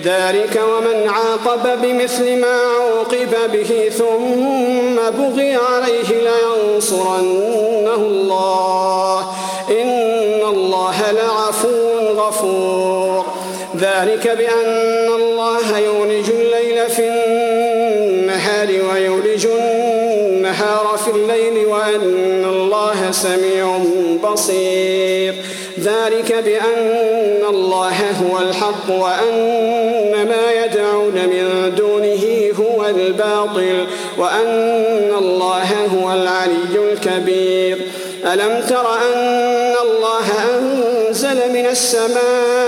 ذلك ومن عاقب بمثل ما عوقب به ثم بغي عليه لينصرنه الله إن الله لعفو غفور. ذلك بأن الله يولج الليل في النهار ويولج النهار في الليل وأن الله سميع بصير. ذلك بأن الله هو الحق وأن ما يدعون من دونه هو الباطل وأن الله هو العلي الكبير. ألم تر أن الله أنزل من السماء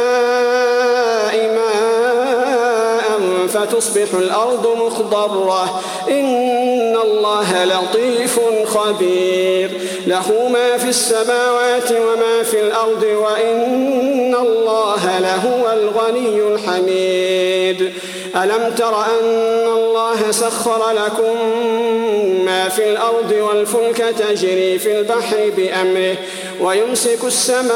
ماء فتصبح الأرض مخضرة إن الله لطيف خبير. له ما في السماوات وما في الأرض وإن الله لهو الغني الحميد. ألم تر أن الله سخر لكم ما في الأرض والفلك تجري في البحر بأمره ويمسك السماء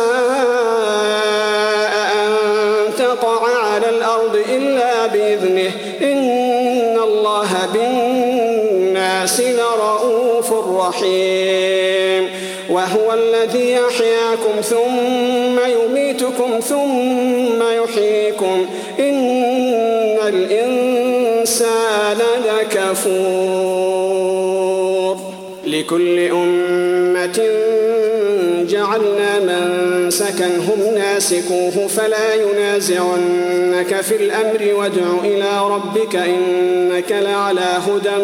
أن تقع على الأرض إلا بإذنه إن الله بالناس لرؤوف رحيم. وهو الذي يحياكم ثم يميتكم ثم يحييكم إن الإنسان لكفور. لكل أمة جعلنا منسكا هم ناسكوه فلا ينازعنك في الأمر وادع إلى ربك إنك لعلى هدى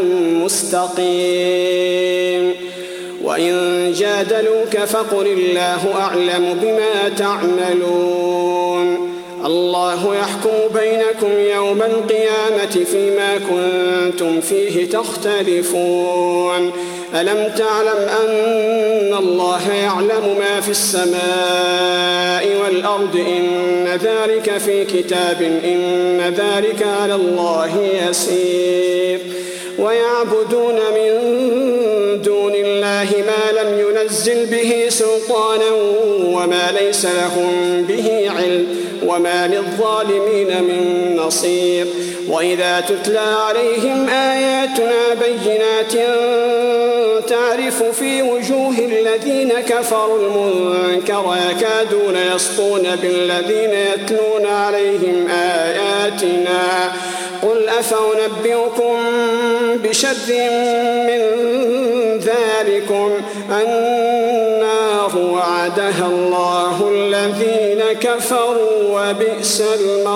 مستقيم. وإن جادلوك فقل الله أعلم بما تعملون. الله يحكم بينكم يوم القيامة فيما كنتم فيه تختلفون. ألم تعلم أن الله يعلم ما في السماء والأرض إن ذلك في كتاب إن ذلك على الله يسير. ويعبدون من دون الله ما لم ينزل به سلطانا وما ليس لهم به علم وما للظالمين من نصير. وإذا تتلى عليهم آياتنا بينات تعرف في وجوه الذين كفروا المنكر يكادون يسطون بالذين يتلون عليهم آياتنا قل أفأنبئكم بشر من ذلكم النار وعدها الله الذين كفروا وبئس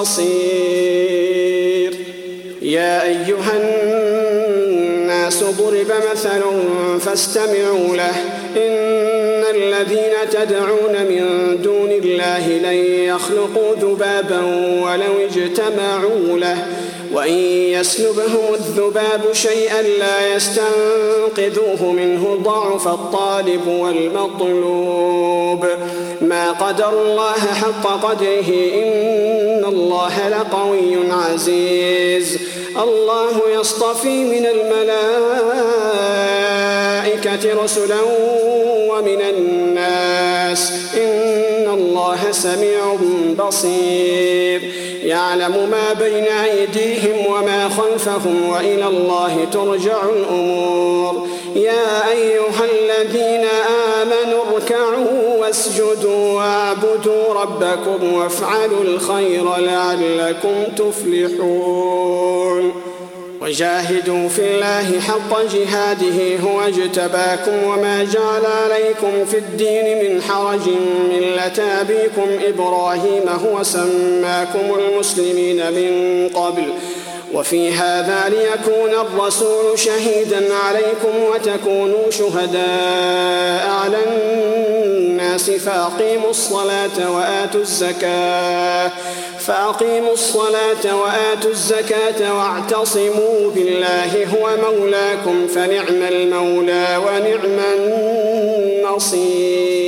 المصير. يا أيها الناس ضرب مثل فاستمعوا له إن الذين تدعون من دون الله لن يخلقوا ذبابا ولو اجتمعوا له وإن يسلبهم الذباب شيئا لا يستنقذوه منه ضعف الطالب والمطلوب. ما قدر الله حق قدره إن الله لقوي عزيز. الله يصطفي من الملائكة رسلا ومن الناس إن الله سميع بصير. يعلم ما بين أيديهم وما خلفهم وإلى الله ترجع الأمور. يا أيها الذين آمنوا اركعوا واسجدوا واعبدوا ربكم وافعلوا الخير لعلكم تفلحون. وجاهدوا في الله حق جهاده هو اجتباكم وما جعل عليكم في الدين من حرج ملة أبيكم إبراهيم هو سماكم المسلمين من قبل وفي هذا ليكون الرسول شهيدا عليكم وتكونوا شهداء على الناس فأقيموا الصلاة وآتوا الزكاة واعتصموا بالله هو مولاكم فنعم المولى ونعم النصير.